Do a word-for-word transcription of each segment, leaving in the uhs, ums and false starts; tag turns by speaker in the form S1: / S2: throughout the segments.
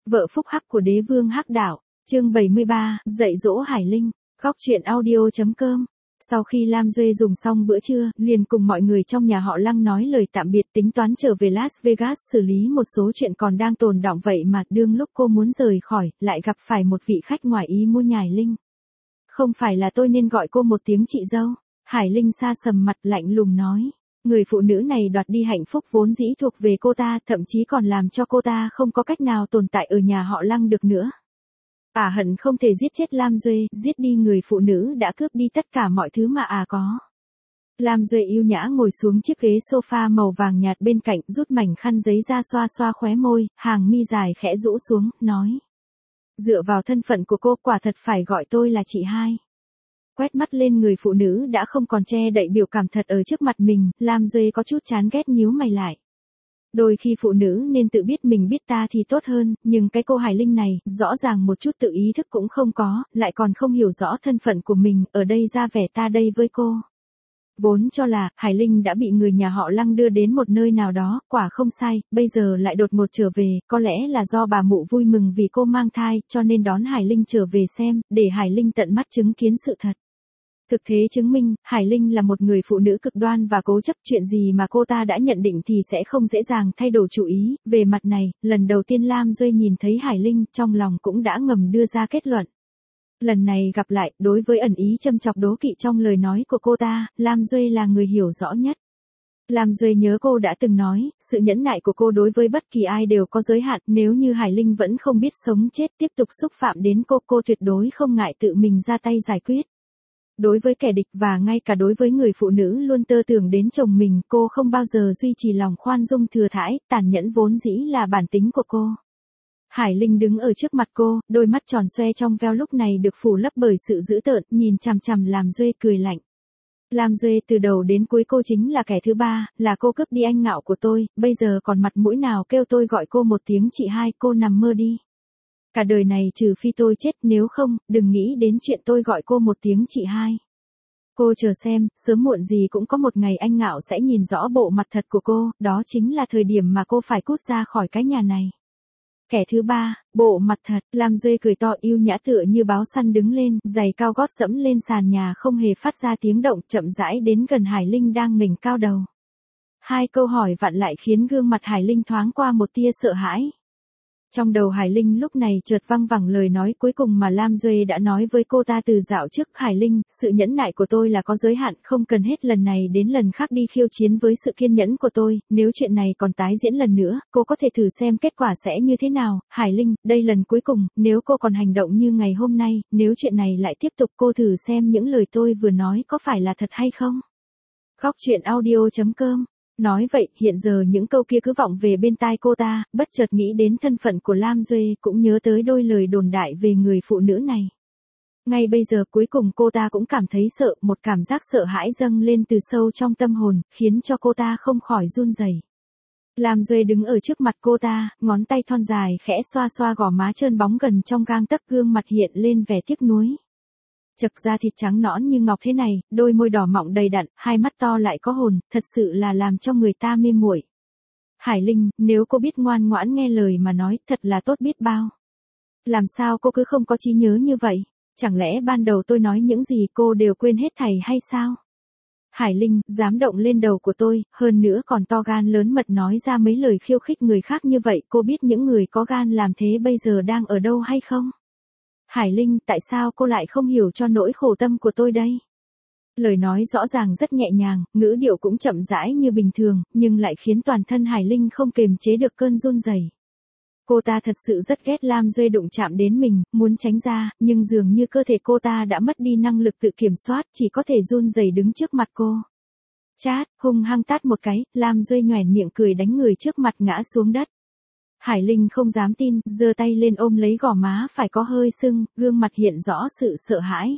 S1: Vợ phúc hắc của đế vương hắc đạo, chương bảy mươi ba, dạy dỗ Hải Linh, góc truyện audio chấm com. Sau khi Lam Duê dùng xong bữa trưa, liền cùng mọi người trong nhà họ Lăng nói lời tạm biệt, tính toán trở về Las Vegas xử lý một số chuyện còn đang tồn đọng. Vậy mà đương lúc cô muốn rời khỏi, lại gặp phải một vị khách ngoài ý muốn nhài Linh. Không phải là tôi nên gọi cô một tiếng chị dâu? Hải Linh sa sầm mặt lạnh lùng nói. Người phụ nữ này đoạt đi hạnh phúc vốn dĩ thuộc về cô ta, thậm chí còn làm cho cô ta không có cách nào tồn tại ở nhà họ Lăng được nữa. À hận không thể giết chết Lam Duê, giết đi người phụ nữ đã cướp đi tất cả mọi thứ mà à có. Lam Duê yêu nhã ngồi xuống chiếc ghế sofa màu vàng nhạt bên cạnh, rút mảnh khăn giấy ra xoa xoa khóe môi, hàng mi dài khẽ rũ xuống, nói. Dựa vào thân phận của cô, quả thật phải gọi tôi là chị hai. Quét mắt lên người phụ nữ đã không còn che đậy biểu cảm thật ở trước mặt mình, Lam Duê có chút chán ghét nhíu mày lại. Đôi khi phụ nữ nên tự biết mình biết ta thì tốt hơn, nhưng cái cô Hải Linh này, rõ ràng một chút tự ý thức cũng không có, lại còn không hiểu rõ thân phận của mình, ở đây ra vẻ ta đây với cô. Vốn cho là, Hải Linh đã bị người nhà họ Lăng đưa đến một nơi nào đó, quả không sai, bây giờ lại đột ngột trở về, có lẽ là do bà mụ vui mừng vì cô mang thai, cho nên đón Hải Linh trở về xem, để Hải Linh tận mắt chứng kiến sự thật. Thực tế chứng minh, Hải Linh là một người phụ nữ cực đoan và cố chấp, chuyện gì mà cô ta đã nhận định thì sẽ không dễ dàng thay đổi chủ ý. Về mặt này, lần đầu tiên Lam Duê nhìn thấy Hải Linh, trong lòng cũng đã ngầm đưa ra kết luận. Lần này gặp lại, đối với ẩn ý châm chọc đố kỵ trong lời nói của cô ta, Lam Duê là người hiểu rõ nhất. Lam Duê nhớ cô đã từng nói, sự nhẫn nại của cô đối với bất kỳ ai đều có giới hạn, nếu như Hải Linh vẫn không biết sống chết tiếp tục xúc phạm đến cô, cô tuyệt đối không ngại tự mình ra tay giải quyết. Đối với kẻ địch và ngay cả đối với người phụ nữ luôn tơ tưởng đến chồng mình, cô không bao giờ duy trì lòng khoan dung thừa thãi, tàn nhẫn vốn dĩ là bản tính của cô. Hải Linh đứng ở trước mặt cô, đôi mắt tròn xoe trong veo lúc này được phủ lấp bởi sự dữ tợn, nhìn chằm chằm Lam Duê cười lạnh. Lam Duê từ đầu đến cuối cô chính là kẻ thứ ba, là cô cướp đi anh ngạo của tôi, bây giờ còn mặt mũi nào kêu tôi gọi cô một tiếng chị hai, cô nằm mơ đi. Cả đời này trừ phi tôi chết, nếu không, đừng nghĩ đến chuyện tôi gọi cô một tiếng chị hai. Cô chờ xem, sớm muộn gì cũng có một ngày anh ngạo sẽ nhìn rõ bộ mặt thật của cô, đó chính là thời điểm mà cô phải cút ra khỏi cái nhà này. Kẻ thứ ba, bộ mặt thật, Lam Duê cười to yêu nhã tựa như báo săn đứng lên, giày cao gót dẫm lên sàn nhà không hề phát ra tiếng động, chậm rãi đến gần Hải Linh đang ngẩng cao đầu. Hai câu hỏi vặn lại khiến gương mặt Hải Linh thoáng qua một tia sợ hãi. Trong đầu Hải Linh lúc này chợt văng vẳng lời nói cuối cùng mà Lam Duê đã nói với cô ta từ dạo trước. Hải Linh, sự nhẫn nại của tôi là có giới hạn, không cần hết lần này đến lần khác đi khiêu chiến với sự kiên nhẫn của tôi, nếu chuyện này còn tái diễn lần nữa, cô có thể thử xem kết quả sẽ như thế nào. Hải Linh, đây lần cuối cùng, nếu cô còn hành động như ngày hôm nay, nếu chuyện này lại tiếp tục cô thử xem những lời tôi vừa nói có phải là thật hay không. Góc truyện audio chấm com. Nói vậy, hiện giờ những câu kia cứ vọng về bên tai cô ta, bất chợt nghĩ đến thân phận của Lam Duê, cũng nhớ tới đôi lời đồn đại về người phụ nữ này. Ngay bây giờ cuối cùng cô ta cũng cảm thấy sợ, một cảm giác sợ hãi dâng lên từ sâu trong tâm hồn, khiến cho cô ta không khỏi run rẩy. Lam Duê đứng ở trước mặt cô ta, ngón tay thon dài khẽ xoa xoa gò má trơn bóng gần trong gang tấc, gương mặt hiện lên vẻ tiếc nuối. Chật da thịt trắng nõn như ngọc thế này, đôi môi đỏ mọng đầy đặn, hai mắt to lại có hồn, thật sự là làm cho người ta mê muội. Hải Linh, nếu cô biết ngoan ngoãn nghe lời mà nói, thật là tốt biết bao. Làm sao cô cứ không có trí nhớ như vậy? Chẳng lẽ ban đầu tôi nói những gì cô đều quên hết thảy hay sao? Hải Linh, dám động lên đầu của tôi, hơn nữa còn to gan lớn mật nói ra mấy lời khiêu khích người khác như vậy, cô biết những người có gan làm thế bây giờ đang ở đâu hay không? Hải Linh, tại sao cô lại không hiểu cho nỗi khổ tâm của tôi đây? Lời nói rõ ràng rất nhẹ nhàng, ngữ điệu cũng chậm rãi như bình thường, nhưng lại khiến toàn thân Hải Linh không kềm chế được cơn run rẩy. Cô ta thật sự rất ghét Lam Duê đụng chạm đến mình, muốn tránh ra, nhưng dường như cơ thể cô ta đã mất đi năng lực tự kiểm soát, chỉ có thể run rẩy đứng trước mặt cô. Chát, hung hăng tát một cái, Lam Duê nhoẻn miệng cười đánh người trước mặt ngã xuống đất. Hải Linh không dám tin, giơ tay lên ôm lấy gò má phải có hơi sưng, gương mặt hiện rõ sự sợ hãi.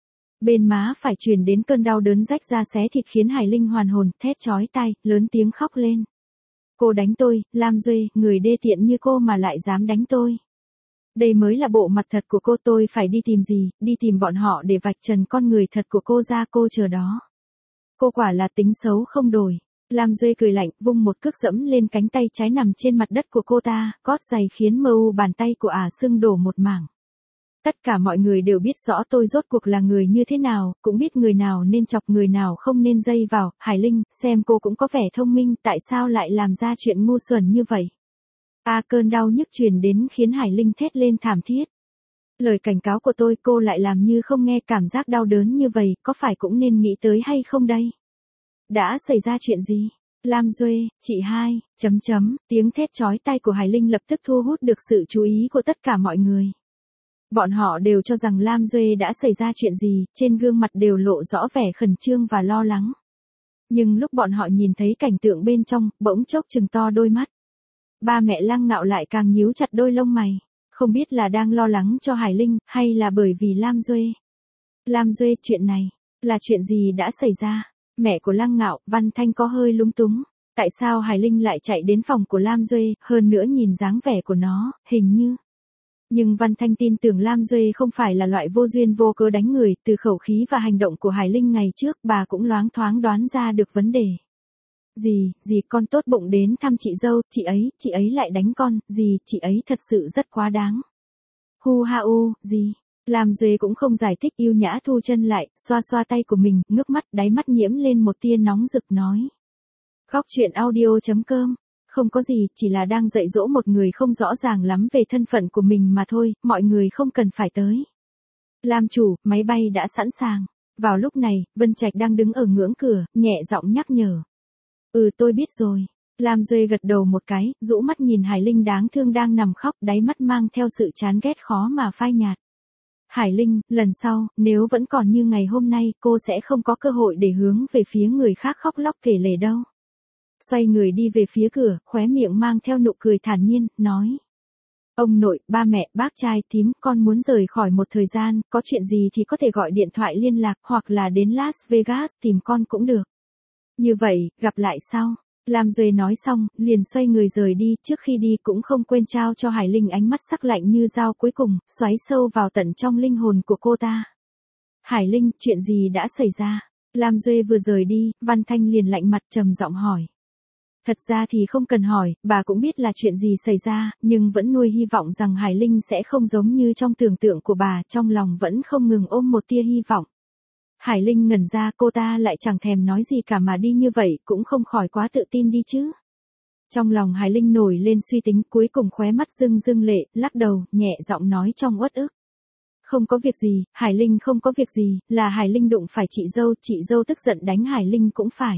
S1: Bên má phải truyền đến cơn đau đớn rách da xé thịt khiến Hải Linh hoàn hồn, thét chói tai, lớn tiếng khóc lên. Cô đánh tôi, Lam Duê, người đê tiện như cô mà lại dám đánh tôi. Đây mới là bộ mặt thật của cô, tôi phải đi tìm gì, đi tìm bọn họ để vạch trần con người thật của cô ra, cô chờ đó. Cô quả là tính xấu không đổi. Lam Duê cười lạnh, vung một cước dẫm lên cánh tay trái nằm trên mặt đất của cô ta, gót giày khiến mờ u bàn tay của ả sưng đổ một mảng. Tất cả mọi người đều biết rõ tôi rốt cuộc là người như thế nào, cũng biết người nào nên chọc người nào không nên dây vào. Hải Linh, xem cô cũng có vẻ thông minh, tại sao lại làm ra chuyện ngu xuẩn như vậy? A cơn đau nhức truyền đến khiến Hải Linh thét lên thảm thiết. Lời cảnh cáo của tôi cô lại làm như không nghe, cảm giác đau đớn như vậy, có phải cũng nên nghĩ tới hay không đây? Đã xảy ra chuyện gì? Lam Duê, chị hai, chấm chấm, tiếng thét chói tai của Hải Linh lập tức thu hút được sự chú ý của tất cả mọi người. Bọn họ đều cho rằng Lam Duê đã xảy ra chuyện gì, trên gương mặt đều lộ rõ vẻ khẩn trương và lo lắng. Nhưng lúc bọn họ nhìn thấy cảnh tượng bên trong, bỗng chốc trừng to đôi mắt. Ba mẹ Lăng Ngạo lại càng nhíu chặt đôi lông mày, không biết là đang lo lắng cho Hải Linh, hay là bởi vì Lam Duê. Lam Duê, chuyện này, là chuyện gì đã xảy ra? Mẹ của Lăng Ngạo, Văn Thanh có hơi lúng túng. Tại sao Hải Linh lại chạy đến phòng của Lam Duê, hơn nữa nhìn dáng vẻ của nó, hình như. Nhưng Văn Thanh tin tưởng Lam Duê không phải là loại vô duyên vô cớ đánh người, từ khẩu khí và hành động của Hải Linh ngày trước, bà cũng loáng thoáng đoán ra được vấn đề. Gì, gì con tốt bụng đến thăm chị dâu, chị ấy, chị ấy lại đánh con, gì, chị ấy thật sự rất quá đáng. Hu ha u, gì. Lam Duê cũng không giải thích, yêu nhã thu chân lại, xoa xoa tay của mình, ngước mắt, đáy mắt nhiễm lên một tia nóng rực nói. Góc truyện audio chấm com. Không có gì, chỉ là đang dạy dỗ một người không rõ ràng lắm về thân phận của mình mà thôi, mọi người không cần phải tới. Lam chủ, máy bay đã sẵn sàng. Vào lúc này, Vân Trạch đang đứng ở ngưỡng cửa, nhẹ giọng nhắc nhở. Ừ tôi biết rồi. Lam Duê gật đầu một cái, rũ mắt nhìn Hải Linh đáng thương đang nằm khóc, đáy mắt mang theo sự chán ghét khó mà phai nhạt. Hải Linh, lần sau, nếu vẫn còn như ngày hôm nay, cô sẽ không có cơ hội để hướng về phía người khác khóc lóc kể lể đâu. Xoay người đi về phía cửa, khóe miệng mang theo nụ cười thản nhiên, nói. Ông nội, ba mẹ, bác trai, thím, con muốn rời khỏi một thời gian, có chuyện gì thì có thể gọi điện thoại liên lạc, hoặc là đến Las Vegas tìm con cũng được. Như vậy, gặp lại sau. Lam Duê nói xong, liền xoay người rời đi, trước khi đi cũng không quên trao cho Hải Linh ánh mắt sắc lạnh như dao cuối cùng, xoáy sâu vào tận trong linh hồn của cô ta. Hải Linh, chuyện gì đã xảy ra? Lam Duê vừa rời đi, Văn Thanh liền lạnh mặt trầm giọng hỏi. Thật ra thì không cần hỏi, bà cũng biết là chuyện gì xảy ra, nhưng vẫn nuôi hy vọng rằng Hải Linh sẽ không giống như trong tưởng tượng của bà, trong lòng vẫn không ngừng ôm một tia hy vọng. Hải Linh ngẩn ra, cô ta lại chẳng thèm nói gì cả mà đi như vậy, cũng không khỏi quá tự tin đi chứ. Trong lòng Hải Linh nổi lên suy tính, cuối cùng khóe mắt rưng rưng lệ, lắc đầu, nhẹ giọng nói trong uất ức. Không có việc gì, Hải Linh không có việc gì, là Hải Linh đụng phải chị dâu, chị dâu tức giận đánh Hải Linh cũng phải.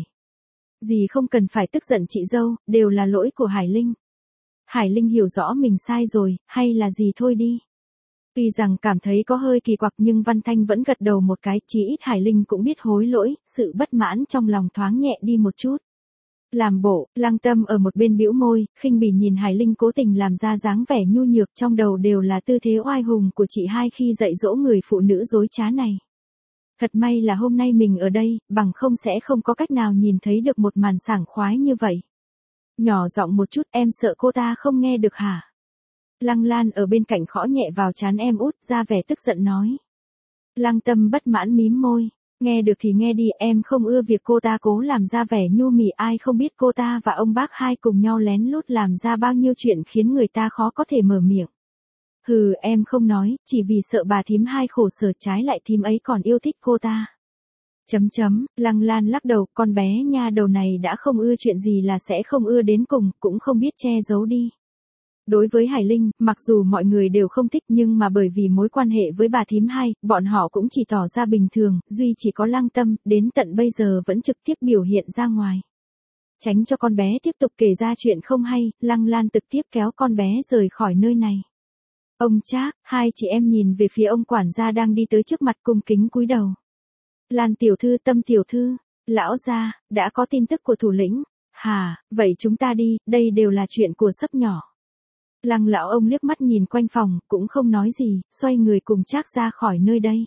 S1: Dì không cần phải tức giận chị dâu, đều là lỗi của Hải Linh. Hải Linh hiểu rõ mình sai rồi, hay là gì thôi đi. Tuy rằng cảm thấy có hơi kỳ quặc nhưng Văn Thanh vẫn gật đầu một cái, chí ít Hải Linh cũng biết hối lỗi, sự bất mãn trong lòng thoáng nhẹ đi một chút. Làm bộ, Lăng Tâm ở một bên bĩu môi, khinh bỉ nhìn Hải Linh cố tình làm ra dáng vẻ nhu nhược, trong đầu đều là tư thế oai hùng của chị hai khi dạy dỗ người phụ nữ dối trá này. Thật may là hôm nay mình ở đây, bằng không sẽ không có cách nào nhìn thấy được một màn sảng khoái như vậy. Nhỏ giọng một chút, em sợ cô ta không nghe được hả? Lăng Lan ở bên cạnh khõ nhẹ vào trán em út, ra vẻ tức giận nói. Lăng Tâm bất mãn mím môi. Nghe được thì nghe đi, em không ưa việc cô ta cố làm ra vẻ nhu mì, ai không biết cô ta và ông bác hai cùng nhau lén lút làm ra bao nhiêu chuyện khiến người ta khó có thể mở miệng. Hừ, em không nói, chỉ vì sợ bà thím hai khổ sở, trái lại thím ấy còn yêu thích cô ta. Chấm chấm, Lăng Lan lắc đầu, con bé nha đầu này đã không ưa chuyện gì là sẽ không ưa đến cùng, cũng không biết che giấu đi. Đối với Hải Linh, mặc dù mọi người đều không thích nhưng mà bởi vì mối quan hệ với bà thím hai, bọn họ cũng chỉ tỏ ra bình thường, duy chỉ có Lăng Tâm, đến tận bây giờ vẫn trực tiếp biểu hiện ra ngoài. Tránh cho con bé tiếp tục kể ra chuyện không hay, Lăng Lan trực tiếp kéo con bé rời khỏi nơi này. Ông Trác, hai chị em nhìn về phía ông quản gia đang đi tới trước mặt cung kính cúi đầu. Lan tiểu thư, Tâm tiểu thư, lão gia, đã có tin tức của thủ lĩnh. Hà, vậy chúng ta đi, đây đều là chuyện của sấp nhỏ. Lăng lão ông liếc mắt nhìn quanh phòng, cũng không nói gì, xoay người cùng Trác ra khỏi nơi đây.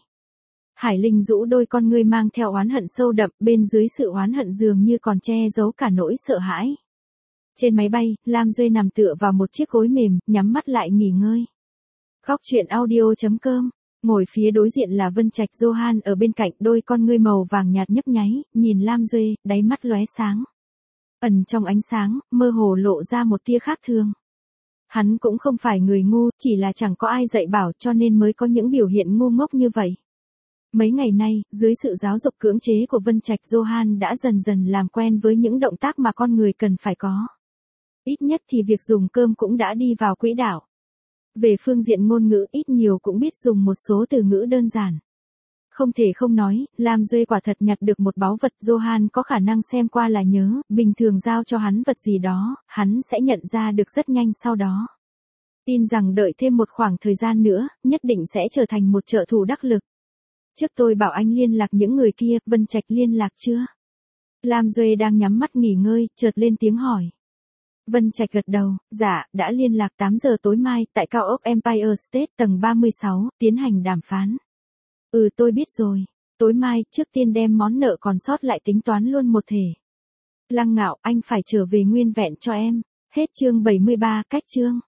S1: Hải Linh rũ đôi con ngươi mang theo oán hận sâu đậm, bên dưới sự oán hận dường như còn che giấu cả nỗi sợ hãi. Trên máy bay, Lam Duê nằm tựa vào một chiếc gối mềm, nhắm mắt lại nghỉ ngơi. Góc truyện audio chấm com. Ngồi phía đối diện là Vân Trạch Johan ở bên cạnh, đôi con ngươi màu vàng nhạt nhấp nháy, nhìn Lam Duê, đáy mắt lóe sáng. Ẩn trong ánh sáng, mơ hồ lộ ra một tia khác thường. Hắn cũng không phải người ngu, chỉ là chẳng có ai dạy bảo cho nên mới có những biểu hiện ngu ngốc như vậy. Mấy ngày nay, dưới sự giáo dục cưỡng chế của Vân Trạch, Johan đã dần dần làm quen với những động tác mà con người cần phải có. Ít nhất thì việc dùng cơm cũng đã đi vào quỹ đạo. Về phương diện ngôn ngữ, ít nhiều cũng biết dùng một số từ ngữ đơn giản. Không thể không nói, Lam Duệ quả thật nhặt được một báu vật. Johan có khả năng xem qua là nhớ, bình thường giao cho hắn vật gì đó, hắn sẽ nhận ra được rất nhanh sau đó. Tin rằng đợi thêm một khoảng thời gian nữa, nhất định sẽ trở thành một trợ thủ đắc lực. Trước tôi bảo anh liên lạc những người kia, Vân Trạch liên lạc chưa? Lam Duệ đang nhắm mắt nghỉ ngơi, chợt lên tiếng hỏi. Vân Trạch gật đầu, dạ, đã liên lạc tám giờ tối mai, tại cao ốc Empire State tầng ba mươi sáu, tiến hành đàm phán. Ừ tôi biết rồi, tối mai, trước tiên đem món nợ còn sót lại tính toán luôn một thể. Lăng Ngạo, anh phải trở về nguyên vẹn cho em. Hết chương bảy mươi ba, cách chương.